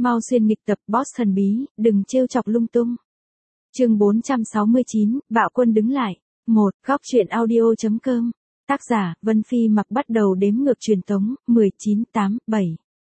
Mau xuyên nghịch tập boss thần bí, đừng trêu chọc lung tung. Chương 469, Bạo quân đứng lại. 1. Góc truyện audio.com. Tác giả, Vân Phi Mặc bắt đầu đếm ngược truyền tống, 19, 8, 7.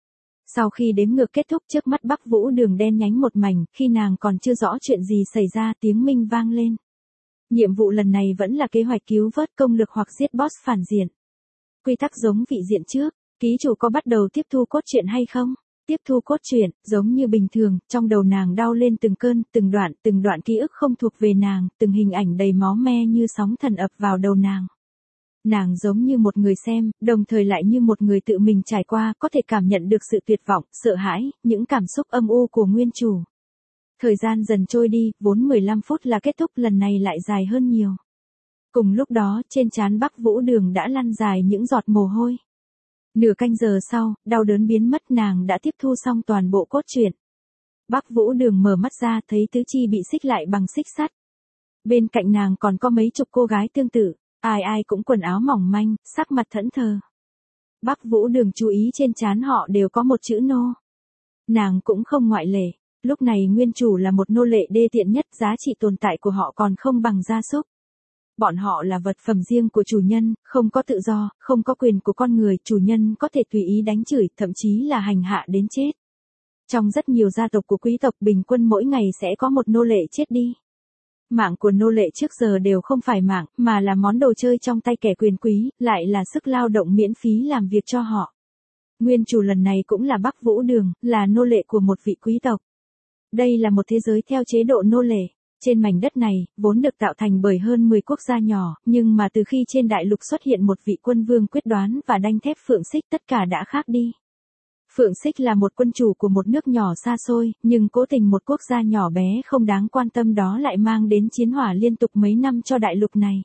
Sau khi đếm ngược kết thúc trước mắt Bắc Vũ Đường đen nhánh một mảnh, khi nàng còn chưa rõ chuyện gì xảy ra tiếng minh vang lên. Nhiệm vụ lần này vẫn là kế hoạch cứu vớt công lực hoặc giết boss phản diện. Quy tắc giống vị diện trước, ký chủ có bắt đầu tiếp thu cốt truyện hay không? Tiếp thu cốt truyện, giống như bình thường, trong đầu nàng đau lên từng cơn, từng đoạn ký ức không thuộc về nàng, từng hình ảnh đầy máu me như sóng thần ập vào đầu nàng. Nàng giống như một người xem, đồng thời lại như một người tự mình trải qua, có thể cảm nhận được sự tuyệt vọng, sợ hãi, những cảm xúc âm u của nguyên chủ. Thời gian dần trôi đi, vốn 15 phút là kết thúc, lần này lại dài hơn nhiều. Cùng lúc đó, trên trán Bắc Vũ Đường đã lăn dài những giọt mồ hôi. Nửa canh giờ sau, đau đớn biến mất, nàng đã tiếp thu xong toàn bộ cốt truyện. Bắc Vũ Đường mở mắt ra thấy tứ chi bị xích lại bằng xích sắt. Bên cạnh nàng còn có mấy chục cô gái tương tự, ai ai cũng quần áo mỏng manh, sắc mặt thẫn thờ. Bắc Vũ Đường chú ý trên trán họ đều có một chữ nô. Nàng cũng không ngoại lệ, lúc này nguyên chủ là một nô lệ đê tiện nhất, giá trị tồn tại của họ còn không bằng gia súc. Bọn họ là vật phẩm riêng của chủ nhân, không có tự do, không có quyền của con người, chủ nhân có thể tùy ý đánh chửi, thậm chí là hành hạ đến chết. Trong rất nhiều gia tộc của quý tộc bình quân mỗi ngày sẽ có một nô lệ chết đi. Mạng của nô lệ trước giờ đều không phải mạng, mà là món đồ chơi trong tay kẻ quyền quý, lại là sức lao động miễn phí làm việc cho họ. Nguyên chủ lần này cũng là Bắc Vũ Đường, là nô lệ của một vị quý tộc. Đây là một thế giới theo chế độ nô lệ. Trên mảnh đất này, vốn được tạo thành bởi hơn 10 quốc gia nhỏ, nhưng mà từ khi trên đại lục xuất hiện một vị quân vương quyết đoán và đanh thép Phượng Xích, tất cả đã khác đi. Phượng Xích là một quân chủ của một nước nhỏ xa xôi, nhưng cố tình một quốc gia nhỏ bé không đáng quan tâm đó lại mang đến chiến hỏa liên tục mấy năm cho đại lục này.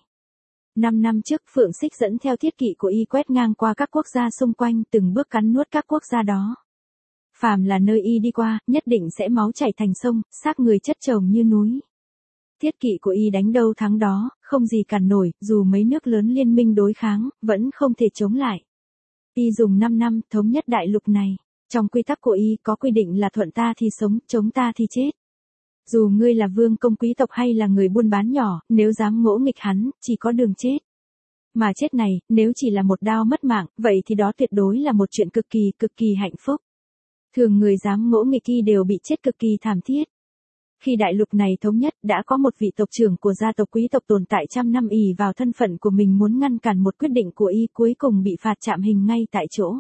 5 năm trước, Phượng Xích dẫn theo thiết kỵ của y quét ngang qua các quốc gia xung quanh, từng bước cắn nuốt các quốc gia đó. Phàm là nơi y đi qua, nhất định sẽ máu chảy thành sông, xác người chất chồng như núi. Thiết kỵ của y đánh đâu thắng đó, không gì cản nổi, dù mấy nước lớn liên minh đối kháng, vẫn không thể chống lại. Y dùng 5 năm thống nhất đại lục này. Trong quy tắc của y có quy định là thuận ta thì sống, chống ta thì chết. Dù ngươi là vương công quý tộc hay là người buôn bán nhỏ, nếu dám ngỗ nghịch hắn, chỉ có đường chết. Mà chết này, nếu chỉ là một đao mất mạng, vậy thì đó tuyệt đối là một chuyện cực kỳ hạnh phúc. Thường người dám ngỗ nghịch y đều bị chết cực kỳ thảm thiết. Khi đại lục này thống nhất, đã có một vị tộc trưởng của gia tộc quý tộc tồn tại trăm năm ỷ vào thân phận của mình muốn ngăn cản một quyết định của y, cuối cùng bị phạt trảm hình ngay tại chỗ.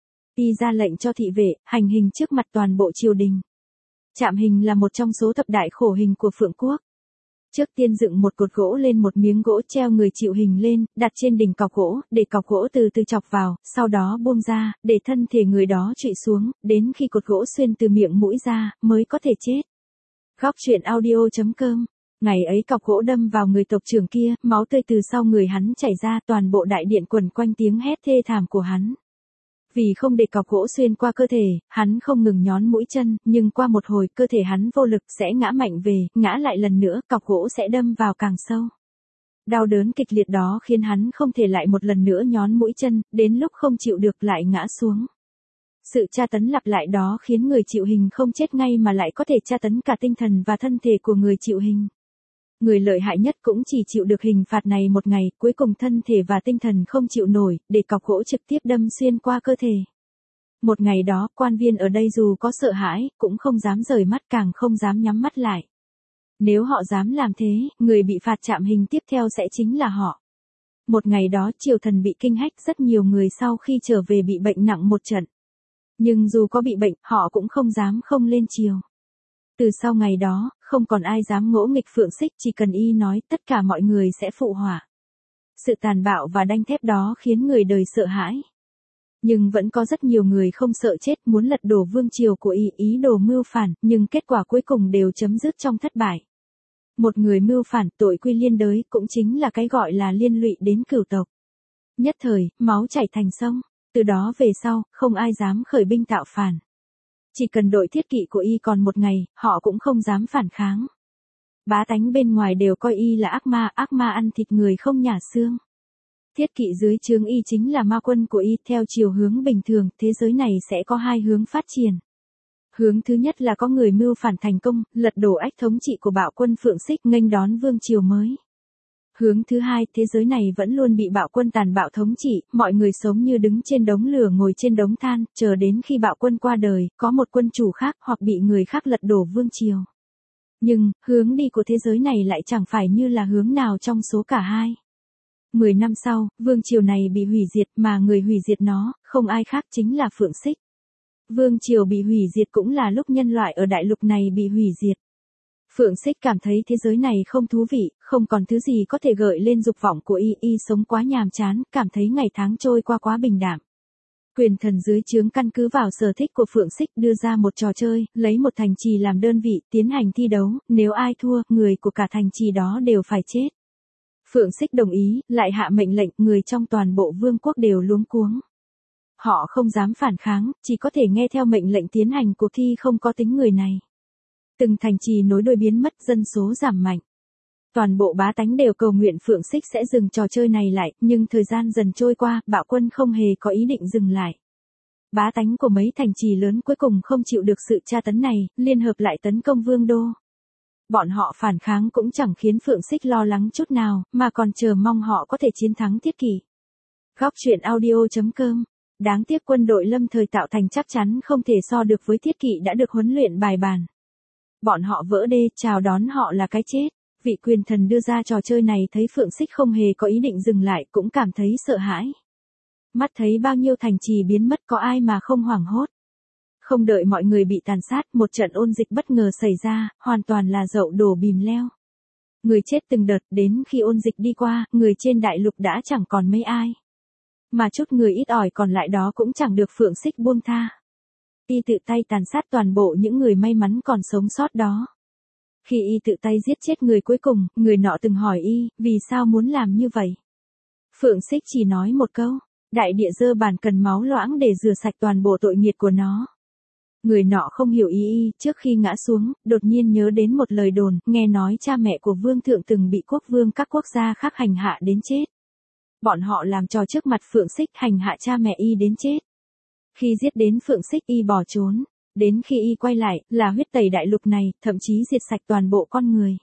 Y ra lệnh cho thị vệ, hành hình trước mặt toàn bộ triều đình. Trảm hình là một trong số thập đại khổ hình của Phượng Quốc. Trước tiên dựng một cột gỗ lên một miếng gỗ treo người chịu hình lên, đặt trên đỉnh cọc gỗ, để cọc gỗ từ từ chọc vào, sau đó buông ra, để thân thể người đó trụy xuống, đến khi cột gỗ xuyên từ miệng mũi ra, mới có thể chết. Góc truyện audio.com. Ngày ấy cọc gỗ đâm vào người tộc trưởng kia, máu tươi từ sau người hắn chảy ra, toàn bộ đại điện quần quanh tiếng hét thê thảm của hắn. Vì không để cọc gỗ xuyên qua cơ thể, hắn không ngừng nhón mũi chân, nhưng qua một hồi, cơ thể hắn vô lực sẽ ngã mạnh về, ngã lại lần nữa, cọc gỗ sẽ đâm vào càng sâu. Đau đớn kịch liệt đó khiến hắn không thể lại một lần nữa nhón mũi chân, đến lúc không chịu được lại ngã xuống. Sự tra tấn lặp lại đó khiến người chịu hình không chết ngay mà lại có thể tra tấn cả tinh thần và thân thể của người chịu hình. Người lợi hại nhất cũng chỉ chịu được hình phạt này một ngày, cuối cùng thân thể và tinh thần không chịu nổi, để cọc gỗ trực tiếp đâm xuyên qua cơ thể. Một ngày đó, quan viên ở đây dù có sợ hãi, cũng không dám rời mắt, càng không dám nhắm mắt lại. Nếu họ dám làm thế, người bị phạt trảm hình tiếp theo sẽ chính là họ. Một ngày đó, triều thần bị kinh hách, rất nhiều người sau khi trở về bị bệnh nặng một trận. Nhưng dù có bị bệnh, họ cũng không dám không lên triều. Từ sau ngày đó, không còn ai dám ngỗ nghịch Phượng Xích, chỉ cần y nói, tất cả mọi người sẽ phụ họa. Sự tàn bạo và đanh thép đó khiến người đời sợ hãi. Nhưng vẫn có rất nhiều người không sợ chết, muốn lật đổ vương triều của y, ý đồ mưu phản, nhưng kết quả cuối cùng đều chấm dứt trong thất bại. Một người mưu phản, tội quy liên đới, cũng chính là cái gọi là liên lụy đến cửu tộc. Nhất thời, máu chảy thành sông. Từ đó về sau, không ai dám khởi binh tạo phản. Chỉ cần đội thiết kỵ của y còn một ngày, họ cũng không dám phản kháng. Bá tánh bên ngoài đều coi y là ác ma ăn thịt người không nhả xương. Thiết kỵ dưới trướng y chính là ma quân của y, theo chiều hướng bình thường, thế giới này sẽ có hai hướng phát triển. Hướng thứ nhất là có người mưu phản thành công, lật đổ ách thống trị của bạo quân Phượng Xích nghênh đón vương triều mới. Hướng thứ hai, thế giới này vẫn luôn bị bạo quân tàn bạo thống trị, mọi người sống như đứng trên đống lửa ngồi trên đống than, chờ đến khi bạo quân qua đời, có một quân chủ khác hoặc bị người khác lật đổ vương triều. Nhưng, hướng đi của thế giới này lại chẳng phải như là hướng nào trong số cả hai. 10 năm sau, vương triều này bị hủy diệt mà người hủy diệt nó, không ai khác chính là Phượng Xích. Vương triều bị hủy diệt cũng là lúc nhân loại ở đại lục này bị hủy diệt. Phượng Xích cảm thấy thế giới này không thú vị, không còn thứ gì có thể gợi lên dục vọng của y sống quá nhàm chán, cảm thấy ngày tháng trôi qua quá bình đạm. Quyền thần dưới trướng căn cứ vào sở thích của Phượng Xích đưa ra một trò chơi, lấy một thành trì làm đơn vị, tiến hành thi đấu, nếu ai thua, người của cả thành trì đó đều phải chết. Phượng Xích đồng ý, lại hạ mệnh lệnh, người trong toàn bộ vương quốc đều luống cuống. Họ không dám phản kháng, chỉ có thể nghe theo mệnh lệnh tiến hành cuộc thi không có tính người này. Từng thành trì nối đuôi biến mất, dân số giảm mạnh. Toàn bộ bá tánh đều cầu nguyện Phượng Xích sẽ dừng trò chơi này lại, nhưng thời gian dần trôi qua, bạo quân không hề có ý định dừng lại. Bá tánh của mấy thành trì lớn cuối cùng không chịu được sự tra tấn này, liên hợp lại tấn công vương đô. Bọn họ phản kháng cũng chẳng khiến Phượng Xích lo lắng chút nào, mà còn chờ mong họ có thể chiến thắng Thiết Kỷ. Góc truyện audio.com. Đáng tiếc quân đội lâm thời tạo thành chắc chắn không thể so được với Thiết Kỷ đã được huấn luyện bài bản. Bọn họ vỡ đê, chào đón họ là cái chết. Vị quyền thần đưa ra trò chơi này thấy Phượng Xích không hề có ý định dừng lại, cũng cảm thấy sợ hãi. Mắt thấy bao nhiêu thành trì biến mất, có ai mà không hoảng hốt. Không đợi mọi người bị tàn sát, một trận ôn dịch bất ngờ xảy ra, hoàn toàn là dậu đổ bìm leo. Người chết từng đợt, đến khi ôn dịch đi qua, người trên đại lục đã chẳng còn mấy ai. Mà chút người ít ỏi còn lại đó cũng chẳng được Phượng Xích buông tha. Y tự tay tàn sát toàn bộ những người may mắn còn sống sót đó. Khi y tự tay giết chết người cuối cùng, người nọ từng hỏi y, vì sao muốn làm như vậy? Phượng Xích chỉ nói một câu, đại địa dơ bản cần máu loãng để rửa sạch toàn bộ tội nghiệt của nó. Người nọ không hiểu ý y, trước khi ngã xuống, đột nhiên nhớ đến một lời đồn, nghe nói cha mẹ của vương thượng từng bị quốc vương các quốc gia khác hành hạ đến chết. Bọn họ làm trò trước mặt Phượng Xích hành hạ cha mẹ y đến chết. Khi giết đến Phượng Xích y bỏ trốn. Đến khi y quay lại, là huyết tẩy đại lục này, thậm chí diệt sạch toàn bộ con người.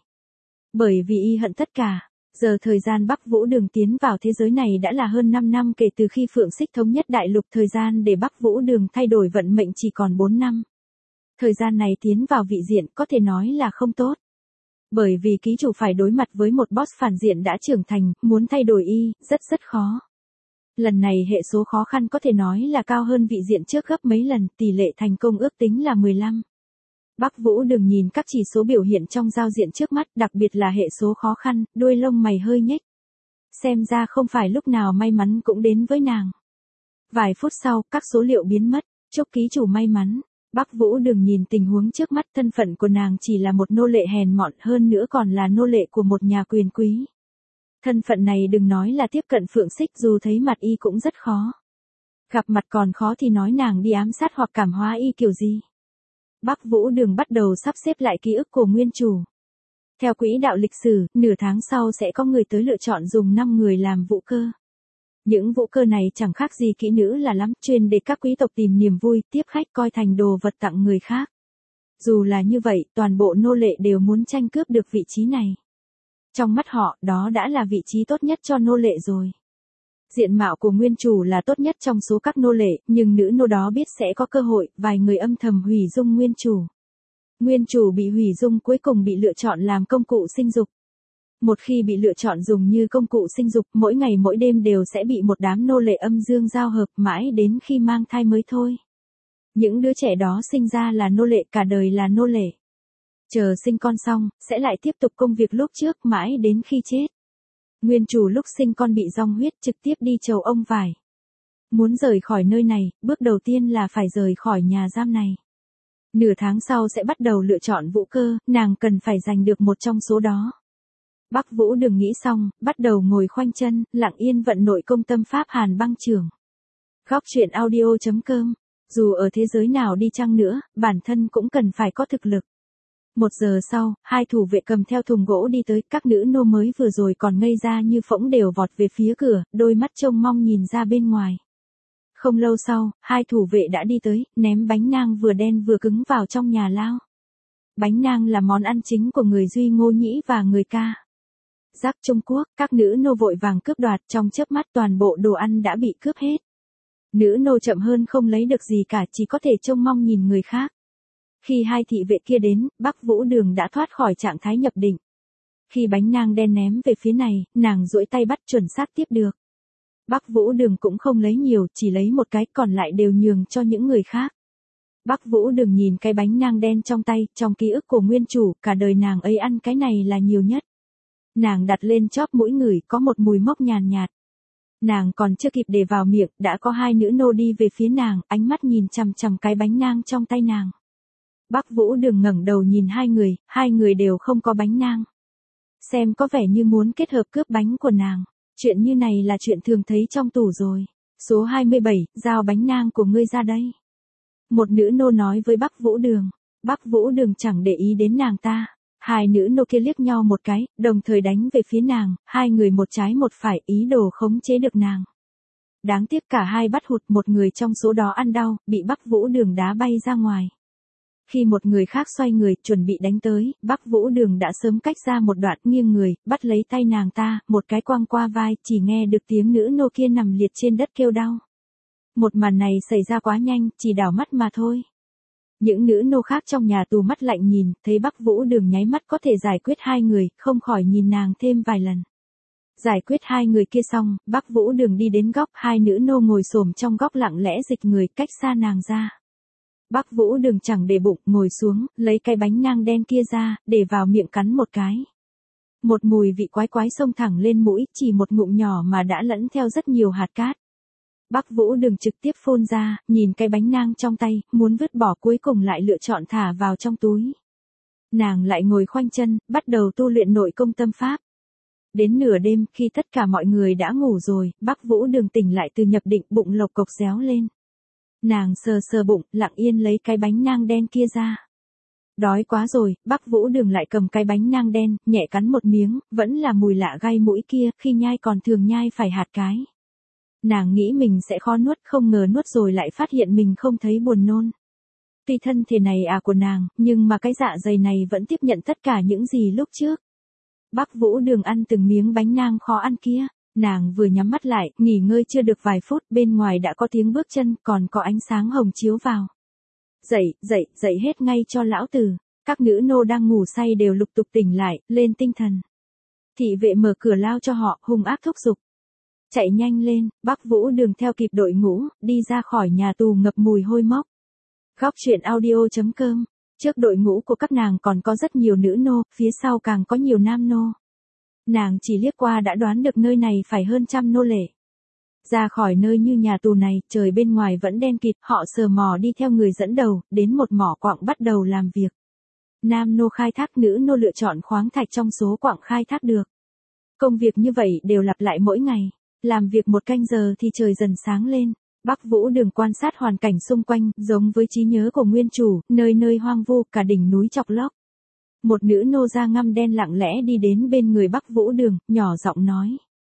Bởi vì y hận tất cả, giờ thời gian Bắc Vũ Đường tiến vào thế giới này đã là hơn 5 năm kể từ khi Phượng Xích thống nhất đại lục, thời gian để Bắc Vũ Đường thay đổi vận mệnh chỉ còn 4 năm. Thời gian này tiến vào vị diện có thể nói là không tốt. Bởi vì ký chủ phải đối mặt với một boss phản diện đã trưởng thành, muốn thay đổi y, rất khó. Lần này hệ số khó khăn có thể nói là cao hơn vị diện trước gấp mấy lần, tỷ lệ thành công ước tính là 15. Bắc Vũ Đường nhìn các chỉ số biểu hiện trong giao diện trước mắt, đặc biệt là hệ số khó khăn, đuôi lông mày hơi nhếch. Xem ra không phải lúc nào may mắn cũng đến với nàng. Vài phút sau, các số liệu biến mất, chúc ký chủ may mắn. Bắc Vũ Đường nhìn tình huống trước mắt, thân phận của nàng chỉ là một nô lệ hèn mọn, hơn nữa còn là nô lệ của một nhà quyền quý. Thân phận này đừng nói là tiếp cận Phượng Xích, dù thấy mặt y cũng rất khó. Gặp mặt còn khó thì nói nàng đi ám sát hoặc cảm hóa y kiểu gì. Bắc Vũ Đường bắt đầu sắp xếp lại ký ức của nguyên chủ. Theo quỹ đạo lịch sử, nửa tháng sau sẽ có người tới lựa chọn dùng 5 người làm vũ cơ. Những vũ cơ này chẳng khác gì kỹ nữ là lắm, chuyên để các quý tộc tìm niềm vui, tiếp khách coi thành đồ vật tặng người khác. Dù là như vậy, toàn bộ nô lệ đều muốn tranh cướp được vị trí này. Trong mắt họ, đó đã là vị trí tốt nhất cho nô lệ rồi. Diện mạo của nguyên chủ là tốt nhất trong số các nô lệ, nhưng nữ nô đó biết sẽ có cơ hội, vài người âm thầm hủy dung nguyên chủ. Nguyên chủ bị hủy dung cuối cùng bị lựa chọn làm công cụ sinh dục. Một khi bị lựa chọn dùng như công cụ sinh dục, mỗi ngày mỗi đêm đều sẽ bị một đám nô lệ âm dương giao hợp mãi đến khi mang thai mới thôi. Những đứa trẻ đó sinh ra là nô lệ, cả đời là nô lệ. Chờ sinh con xong, sẽ lại tiếp tục công việc lúc trước mãi đến khi chết. Nguyên chủ lúc sinh con bị rong huyết, trực tiếp đi chầu ông vải. Muốn rời khỏi nơi này, bước đầu tiên là phải rời khỏi nhà giam này. Nửa tháng sau sẽ bắt đầu lựa chọn vũ cơ, nàng cần phải giành được một trong số đó. Bắc Vũ Đường nghĩ xong, bắt đầu ngồi khoanh chân, lặng yên vận nội công tâm pháp Hàn Băng Trưởng. Góc truyện audio.com. Dù ở thế giới nào đi chăng nữa, bản thân cũng cần phải có thực lực. 1 giờ sau, 2 thủ vệ cầm theo thùng gỗ đi tới, các nữ nô mới vừa rồi còn ngây ra như phỗng đều vọt về phía cửa, đôi mắt trông mong nhìn ra bên ngoài. Không lâu sau, hai thủ vệ đã đi tới, ném bánh nang vừa đen vừa cứng vào trong nhà lao. Bánh nang là món ăn chính của người Duy Ngô Nhĩ và người Ca. Giác Trung Quốc, các nữ nô vội vàng cướp đoạt, trong chớp mắt toàn bộ đồ ăn đã bị cướp hết. Nữ nô chậm hơn không lấy được gì cả, chỉ có thể trông mong nhìn người khác. Khi hai thị vệ kia đến, Bắc Vũ Đường đã thoát khỏi trạng thái nhập định. Khi bánh nang đen ném về phía này, nàng duỗi tay bắt chuẩn xác tiếp được. Bắc Vũ Đường cũng không lấy nhiều, chỉ lấy một cái, còn lại đều nhường cho những người khác. Bắc Vũ Đường nhìn cái bánh nang đen trong tay, trong ký ức của nguyên chủ, cả đời nàng ấy ăn cái này là nhiều nhất. Nàng đặt lên chóp mũi ngửi, có một mùi mốc nhàn nhạt. Nàng còn chưa kịp để vào miệng, đã có hai nữ nô đi về phía nàng, ánh mắt nhìn chằm chằm cái bánh nang trong tay nàng. Bắc Vũ Đường ngẩng đầu nhìn hai người đều không có bánh nang. Xem có vẻ như muốn kết hợp cướp bánh của nàng. Chuyện như này là chuyện thường thấy trong tủ rồi. Số 27, giao bánh nang của ngươi ra đây. Một nữ nô nói với Bắc Vũ Đường. Bắc Vũ Đường chẳng để ý đến nàng ta. Hai nữ nô kia liếc nhau một cái, đồng thời đánh về phía nàng, hai người một trái một phải, ý đồ khống chế được nàng. Đáng tiếc cả hai bắt hụt, một người trong số đó ăn đau, bị Bắc Vũ Đường đá bay ra ngoài. Khi một người khác xoay người, chuẩn bị đánh tới, Bắc Vũ Đường đã sớm cách ra một đoạn, nghiêng người, bắt lấy tay nàng ta, một cái quăng qua vai, chỉ nghe được tiếng nữ nô kia nằm liệt trên đất kêu đau. Một màn này xảy ra quá nhanh, chỉ đảo mắt mà thôi. Những nữ nô khác trong nhà tù mắt lạnh nhìn, thấy Bắc Vũ Đường nháy mắt có thể giải quyết hai người, không khỏi nhìn nàng thêm vài lần. Giải quyết hai người kia xong, Bắc Vũ Đường đi đến góc, hai nữ nô ngồi xổm trong góc lặng lẽ dịch người cách xa nàng ra. Bắc Vũ Đường chẳng để bụng, ngồi xuống, lấy cái bánh nang đen kia ra, để vào miệng cắn một cái. Một mùi vị quái quái xông thẳng lên mũi, chỉ một ngụm nhỏ mà đã lẫn theo rất nhiều hạt cát. Bắc Vũ Đường trực tiếp phun ra, nhìn cái bánh nang trong tay, muốn vứt bỏ cuối cùng lại lựa chọn thả vào trong túi. Nàng lại ngồi khoanh chân, bắt đầu tu luyện nội công tâm pháp. Đến nửa đêm, khi tất cả mọi người đã ngủ rồi, Bắc Vũ Đường tỉnh lại từ nhập định, bụng lộc cộc réo lên. Nàng sờ sờ bụng, lặng yên lấy cái bánh nang đen kia ra. Đói quá rồi, Bắc Vũ Đường lại cầm cái bánh nang đen, nhẹ cắn một miếng, vẫn là mùi lạ gai mũi kia, khi nhai còn thường nhai phải hạt cái. Nàng nghĩ mình sẽ khó nuốt, không ngờ nuốt rồi lại phát hiện mình không thấy buồn nôn. Tuy thân thể này của nàng, nhưng mà cái dạ dày này vẫn tiếp nhận tất cả những gì lúc trước. Bắc Vũ Đường ăn từng miếng bánh nang khó ăn kia. Nàng vừa nhắm mắt lại, nghỉ ngơi chưa được vài phút, bên ngoài đã có tiếng bước chân, còn có ánh sáng hồng chiếu vào. Dậy hết ngay cho lão tử. Các nữ nô đang ngủ say đều lục tục tỉnh lại, lên tinh thần. Thị vệ mở cửa lao cho họ, hung ác thúc giục. Chạy nhanh lên, Bắc Vũ Đường theo kịp đội ngũ, đi ra khỏi nhà tù ngập mùi hôi mốc. Góc truyện audio.com. Trước đội ngũ của các nàng còn có rất nhiều nữ nô, phía sau càng có nhiều nam nô. Nàng chỉ liếc qua đã đoán được nơi này phải hơn 100 nô lệ. Ra khỏi nơi như nhà tù này, trời bên ngoài vẫn đen kịt, họ sờ mò đi theo người dẫn đầu, đến một mỏ quặng bắt đầu làm việc. Nam nô khai thác, nữ nô lựa chọn khoáng thạch trong số quặng khai thác được. Công việc như vậy đều lặp lại mỗi ngày. Làm việc một canh giờ thì trời dần sáng lên. Bắc Vũ Đường quan sát hoàn cảnh xung quanh, giống với trí nhớ của nguyên chủ, nơi nơi hoang vu, cả đỉnh núi chọc lóc. Một nữ nô da ngăm đen lặng lẽ đi đến bên người Bắc Vũ Đường, nhỏ giọng nói.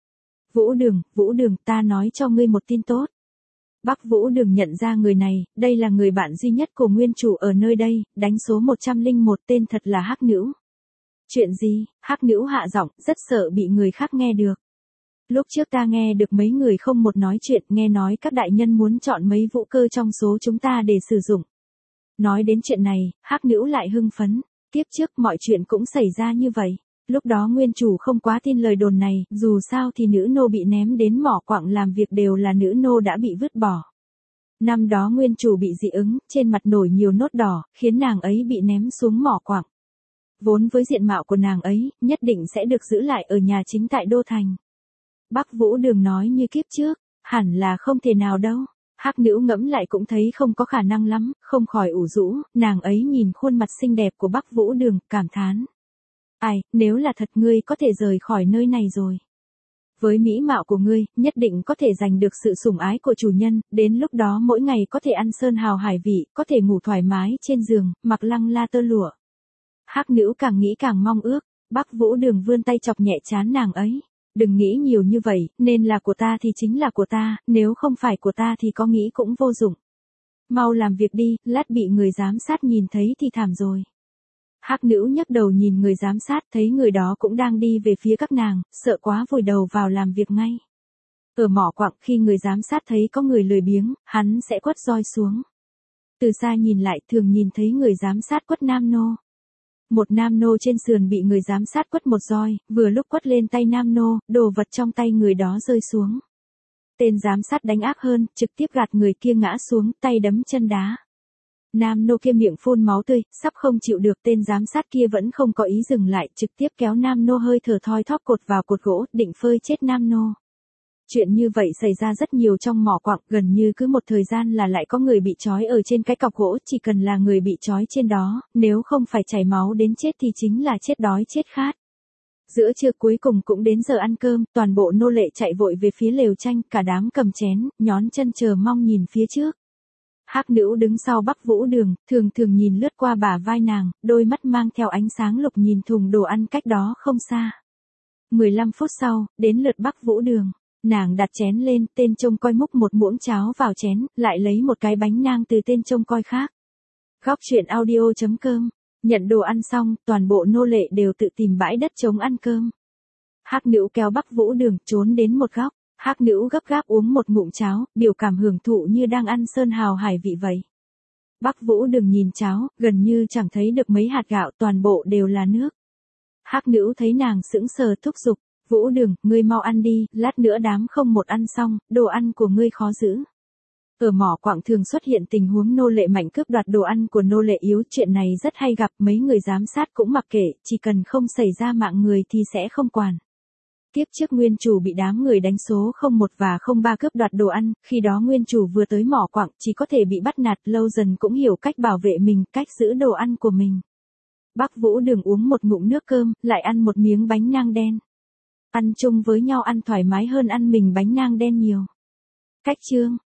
Vũ Đường, ta nói cho ngươi một tin tốt. Bắc Vũ Đường nhận ra người này, đây là người bạn duy nhất của nguyên chủ ở nơi đây, đánh số 101, tên thật là Hắc Nữu. Chuyện gì? Hắc Nữu hạ giọng, rất sợ bị người khác nghe được. Lúc trước ta nghe được mấy người không một nói chuyện, nghe nói các đại nhân muốn chọn mấy vũ cơ trong số chúng ta để sử dụng. Nói đến chuyện này, Hắc Nữu lại hưng phấn. Tiếp trước mọi chuyện cũng xảy ra như vậy. Lúc đó nguyên chủ không quá tin lời đồn này, dù sao thì nữ nô bị ném đến mỏ quặng làm việc đều là nữ nô đã bị vứt bỏ. Năm đó nguyên chủ bị dị ứng, trên mặt nổi nhiều nốt đỏ, khiến nàng ấy bị ném xuống mỏ quặng. Vốn với diện mạo của nàng ấy, nhất định sẽ được giữ lại ở nhà chính tại Đô Thành. Bắc Vũ Đường nói như kiếp trước, hẳn là không thể nào đâu. Hắc Nữu ngẫm lại cũng thấy không có khả năng lắm, không khỏi ủ rũ, nàng ấy nhìn khuôn mặt xinh đẹp của Bắc Vũ Đường, cảm thán. Ai, nếu là thật ngươi có thể rời khỏi nơi này rồi. Với mỹ mạo của ngươi, nhất định có thể giành được sự sủng ái của chủ nhân, đến lúc đó mỗi ngày có thể ăn sơn hào hải vị, có thể ngủ thoải mái trên giường, mặc lăng la tơ lụa. Hắc Nữu càng nghĩ càng mong ước, Bắc Vũ Đường vươn tay chọc nhẹ trán nàng ấy. Đừng nghĩ nhiều như vậy, nên là của ta thì chính là của ta, nếu không phải của ta thì có nghĩ cũng vô dụng. Mau làm việc đi, lát bị người giám sát nhìn thấy thì thảm rồi. Hắc nữ nhấc đầu nhìn người giám sát, thấy người đó cũng đang đi về phía các nàng, sợ quá vùi đầu vào làm việc ngay. Ở mỏ quặng khi người giám sát thấy có người lười biếng, hắn sẽ quất roi xuống. Từ xa nhìn lại thường nhìn thấy người giám sát quất nam nô. Một nam nô trên sườn bị người giám sát quất một roi, vừa lúc quất lên tay nam nô, đồ vật trong tay người đó rơi xuống. Tên giám sát đánh ác hơn, trực tiếp gạt người kia ngã xuống, tay đấm chân đá. Nam nô kia miệng phun máu tươi, sắp không chịu được, tên giám sát kia vẫn không có ý dừng lại, trực tiếp kéo nam nô hơi thở thoi thóp cột vào cột gỗ, định phơi chết nam nô. Chuyện như vậy xảy ra rất nhiều trong mỏ quặng, gần như cứ một thời gian là lại có người bị trói ở trên cái cọc gỗ, chỉ cần là người bị trói trên đó, nếu không phải chảy máu đến chết thì chính là chết đói chết khát. Giữa trưa cuối cùng cũng đến giờ ăn cơm, toàn bộ nô lệ chạy vội về phía lều tranh, cả đám cầm chén, nhón chân chờ mong nhìn phía trước. Hắc nữ đứng sau Bắc Vũ Đường, thường thường nhìn lướt qua bả vai nàng, đôi mắt mang theo ánh sáng lục nhìn thùng đồ ăn cách đó không xa. 15 phút sau, đến lượt Bắc Vũ Đường. Nàng đặt chén lên, tên trông coi múc một muỗng cháo vào chén, lại lấy một cái bánh nang từ tên trông coi khác. Góc chuyện audio.com. Nhận đồ ăn xong, toàn bộ nô lệ đều tự tìm bãi đất trống ăn cơm. Hắc nữ kéo Bắc Vũ Đường, trốn đến một góc. Hắc nữ gấp gáp uống một ngụm cháo, biểu cảm hưởng thụ như đang ăn sơn hào hải vị vậy. Bắc Vũ Đường nhìn cháo, gần như chẳng thấy được mấy hạt gạo, toàn bộ đều là nước. Hắc nữ thấy nàng sững sờ thúc giục. Vũ Đường, ngươi mau ăn đi, lát nữa đám không một ăn xong, đồ ăn của ngươi khó giữ. Ở mỏ quặng thường xuất hiện tình huống nô lệ mạnh cướp đoạt đồ ăn của nô lệ yếu, chuyện này rất hay gặp, mấy người giám sát cũng mặc kệ, chỉ cần không xảy ra mạng người thì sẽ không quản. Tiếp trước nguyên chủ bị đám người đánh số 01 và 03 cướp đoạt đồ ăn, khi đó nguyên chủ vừa tới mỏ quặng chỉ có thể bị bắt nạt, lâu dần cũng hiểu cách bảo vệ mình, cách giữ đồ ăn của mình. Bắc Vũ Đường uống một ngụm nước cơm, lại ăn một miếng bánh nang đen. Ăn chung với nhau ăn thoải mái hơn ăn mình bánh nang đen nhiều. Cách chương